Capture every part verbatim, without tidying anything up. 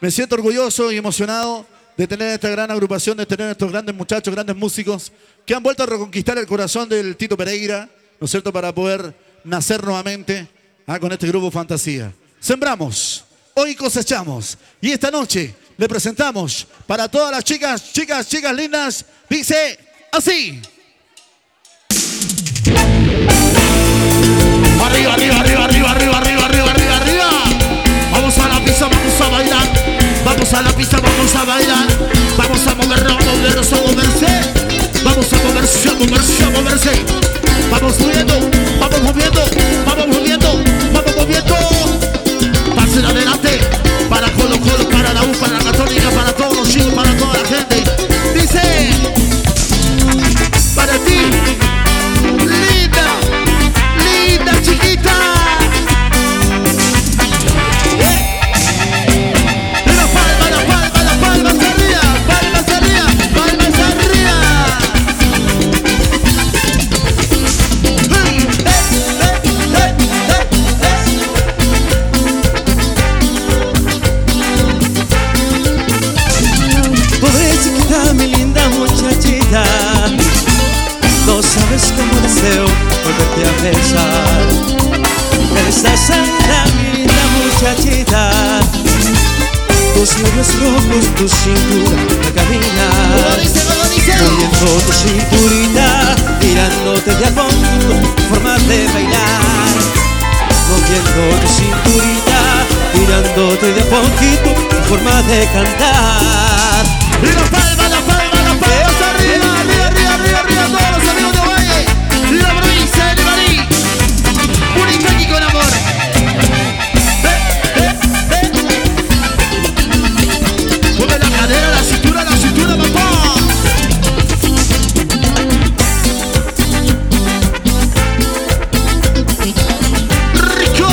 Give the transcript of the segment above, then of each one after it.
Me siento orgulloso y emocionado de tener esta gran agrupación, de tener estos grandes muchachos, grandes músicos que han vuelto a reconquistar el corazón del Tito Pereira, ¿no es cierto?, para poder nacer nuevamente ah, con este grupo Fantasía. Sembramos, hoy cosechamos y esta noche le presentamos para todas las chicas, chicas, chicas lindas, dice así. Arriba, arriba, arriba, arriba, arriba, arriba, arriba, arriba, arriba. Vamos a la pista, vamos a bailar. Vamos a la pista, vamos a bailar. Vamos a movernos, a movernos, a moverse. Vamos a moverse, a moverse, a moverse. Vamos moviendo, vamos moviendo, vamos moviendo, vamos moviendo. Pasen adelante. Para Colo Colo, para la U, para la Católica, para todos los chicos, para toda la gente. Dice, para ti, linda, linda chiquita. No sabes cómo deseo volverte a besar. Esta santa, mi linda muchachita. Tus labios rojos, tu cintura al caminar. Moviendo tu cinturita, mirándote de a poquito, forma de bailar. Moviendo tu cinturita, mirándote de a poquito, forma de cantar. Y la palma, la palma, la palma arriba, arriba, arriba, arriba, arriba, todos los amigos de Valle. Y la provincia de Marí. Única aquí con amor. Eh, eh, eh. Mueve la cadera, la cintura, la cintura, papá. Rico.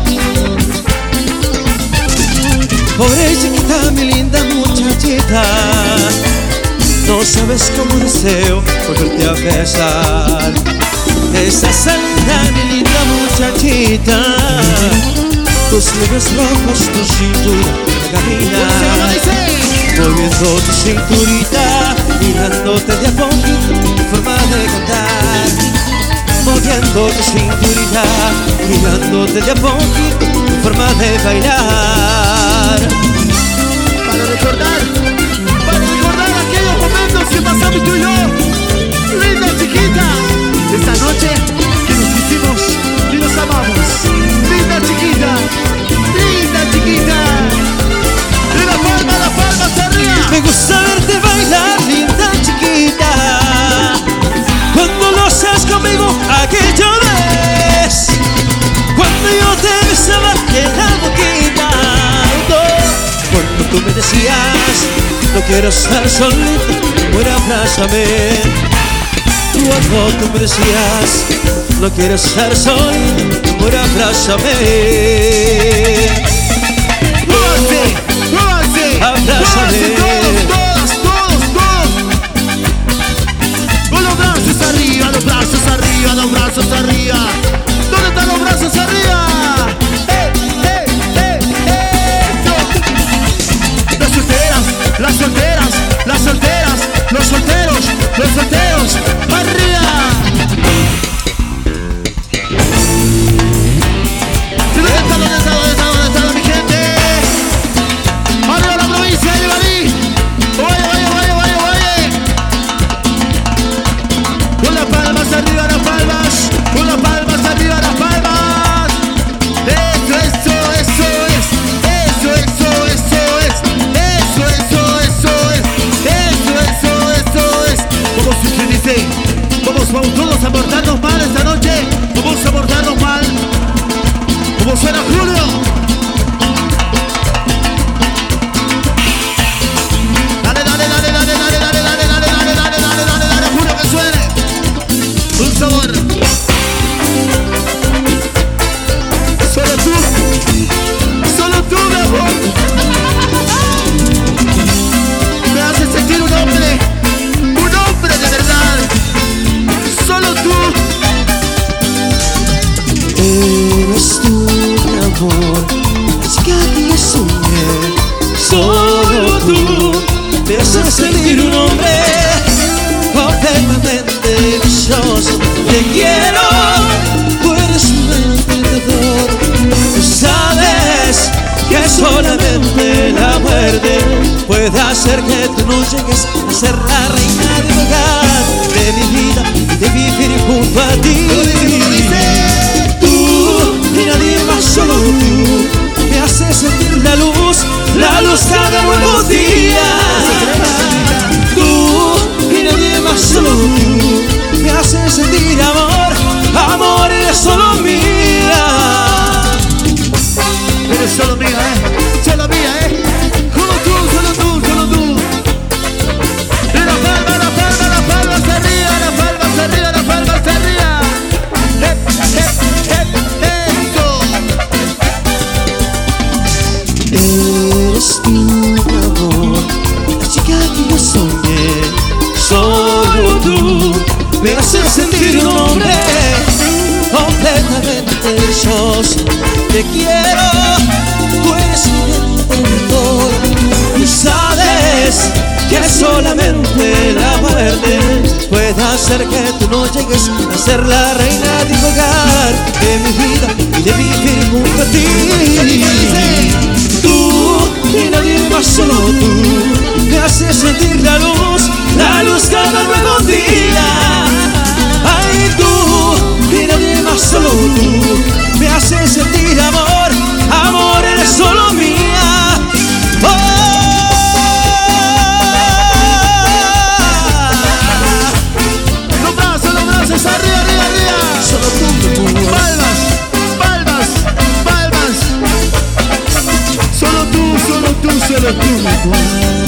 Pobre chiquita, mi linda muchachita. No sabes cómo deseo volverte a besar. Esa santa, mi linda muchachita. Tus labios rojos, tu cintura al caminar. Moviendo tu cinturita, mirándote de a poquito, tu forma de cantar. Moviendo tu cinturita, mirándote de a poquito, tu forma de bailar. Para recordar, para recordar aquellos momentos que pasamos tú y yo. Linda chiquita, esta noche que nos quisimos y nos amamos. Linda chiquita, linda chiquita. Y la palma, la palma hacia arriba. Me gusta verte bailar, linda chiquita. Cuando lo haces conmigo, aquello es. Cuando yo te besaba en la boquita. Cuando tú me decías, no quiero estar solito, bueno, abrázame. Cuando tú me decías, no quiero estar solito, bueno, abrázame. ¡Muévanse! ¡Muévanse! Abrázame. Todos, todos, todos, todos. Con los brazos arriba, los brazos arriba, los brazos arriba. ¿Dónde están los brazos arriba? ¡Eh, eh, eh, eh! Las solteras, las solteras, las solteras, los solteros, los solteros, arriba. ¿Dónde está, dónde está, dónde está, dónde está, dónde te quiero, tú eres un entendedor. Tú sabes que solamente la muerte puede hacer que tú no llegues a ser la reina de mi hogar, de mi vida y de vivir junto a ti. Tú y nadie más, solo tú, me haces sentir la luz, la luz cada nuevo día. Tú y nadie más, solo tú, me haces sentir amor, amor, eres solo mía. Eres solo mía, eh, solo mía, eh. Solo tú, solo tú, solo tú. Y la palma, la palma, la palma se ría, la palma se ría, la palma se ría. Hep, hep, hep, eso. Eres tú, mi amor, la chica que yo soñé. Solo tú me haces sentir un hombre completamente dichoso. Te quiero, tú eres mi entendedor. Tú sabes que solamente la muerte puede hacer que tú no llegues a ser la reina de mi hogar, de mi vida y de vivir junto a ti. Tú y nadie más, solo tú, me haces sentir la luz, la luz cada nuevo día. Ay, tú y nadie más, solo tú, me haces sentir amor, amor, eres solo mía. Oh. Los brazos, los brazos, arriba, arriba, arriba. Solo tú, mi amor. Palmas, palmas, palmas. Solo tú, solo tú, solo tú, mi amor.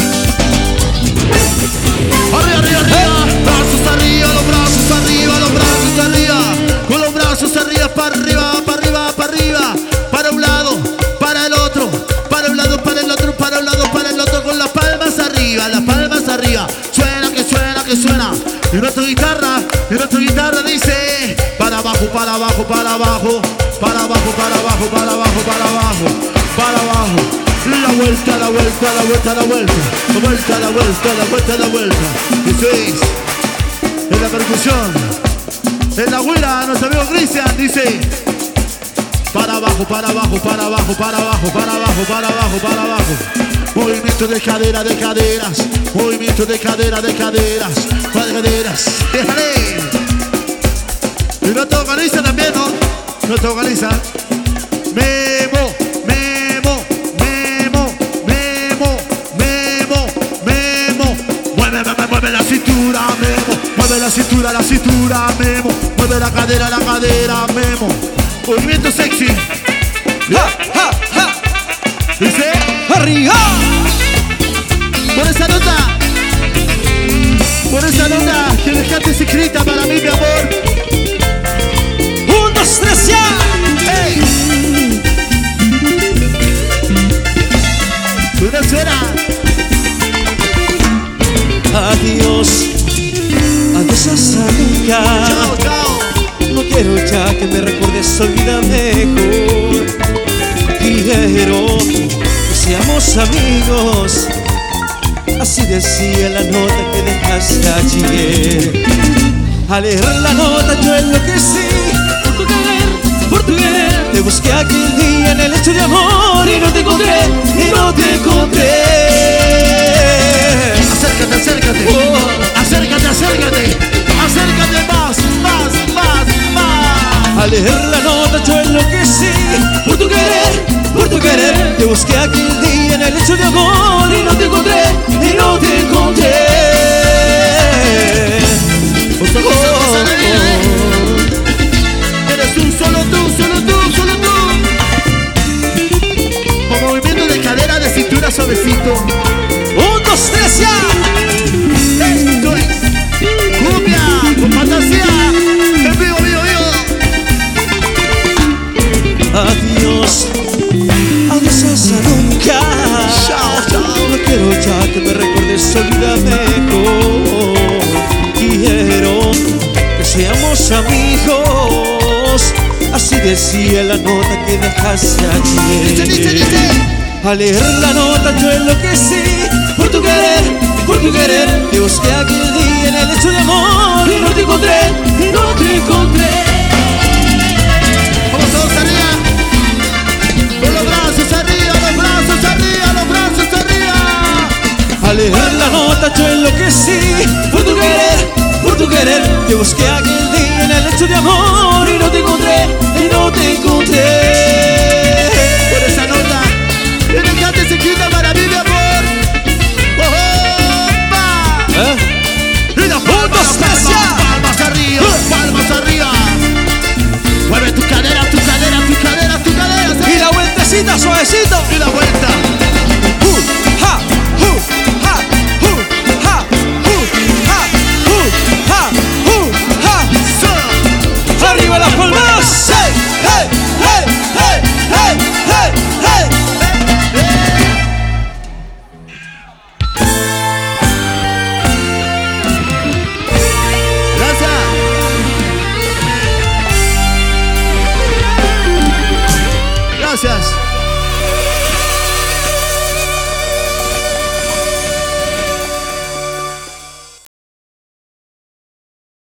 Arriba, arriba, arriba. Brazos arriba, los brazos arriba, los brazos arriba. Con los brazos arriba, para arriba, para arriba, para arriba. Para un lado, para el otro. Para un lado, para el otro, para un lado, para el otro. Con las palmas arriba, las palmas arriba. Suena, que suena, que suena. Y nuestra guitarra, y nuestra guitarra dice: para abajo, para abajo, para abajo. Para abajo, para abajo, para abajo, para abajo. Para abajo. La vuelta, la vuelta, la vuelta, la vuelta. La vuelta, la vuelta, la vuelta, la vuelta. Y seis. En la percusión. En la huila, nuestro amigo Cristian dice: para abajo, para abajo, para abajo, para abajo, para abajo, para abajo, para abajo. Movimiento de cadera, de caderas. Movimiento de cadera, de caderas. Caderas. Déjale. Y no te organiza también, ¿no? No te organiza. Memo, Memo, Memo, Memo, Memo, Memo. Mueve, mueve, mueve la cintura, Memo. Mueve la cintura, la cintura, Memo. Mueve la cadera, la cadera, Memo. Movimiento sexy. Ja, ja, ja. Dice: Arriba. por esa nota, por esa nota que dejaste escrita para mí, mi amor. Un, dos, tres, ya. Hey. Una suena. Adiós, adiós hasta nunca. Chao, chao. No quiero ya que me recuerdes, olvida mejor. Quiero que seamos amigos, así decía la nota que dejaste ayer. Al leer la nota yo enloquecí por tu querer, por tu querer. Te busqué aquel día en el lecho de amor y no te encontré, y no te encontré. Acércate, acércate. Oh. Acércate, acércate. Acércate más, más, más, más. Al leer la nota yo enloquecí por tu querer, por tu querer. Te busqué aquel día en el lecho de amor y no te encontré, y no te encontré. Oh, oh, oh. Eres tú, solo tú, solo tú, solo tú. Con movimiento de cadera, de cintura suavecito. Un, dos, tres, ya. Esto es cumbia con fantasía. En vivo, vivo, vivo. Adiós, adiós hasta nunca. Chao, chao. No quiero ya que me recuerdes, olvida mejor. Quiero que seamos amigos, así decía la nota que dejaste Dice, dice, ayer. dice. Al leer la nota yo enloquecí por tu querer, por tu querer. Te busqué aquel día en el lecho de amor y no te encontré, y no te encontré. yo enloquecí por tu querer, por tu querer. Te busqué aquel día en el lecho de amor y no te encontré, y no te encontré.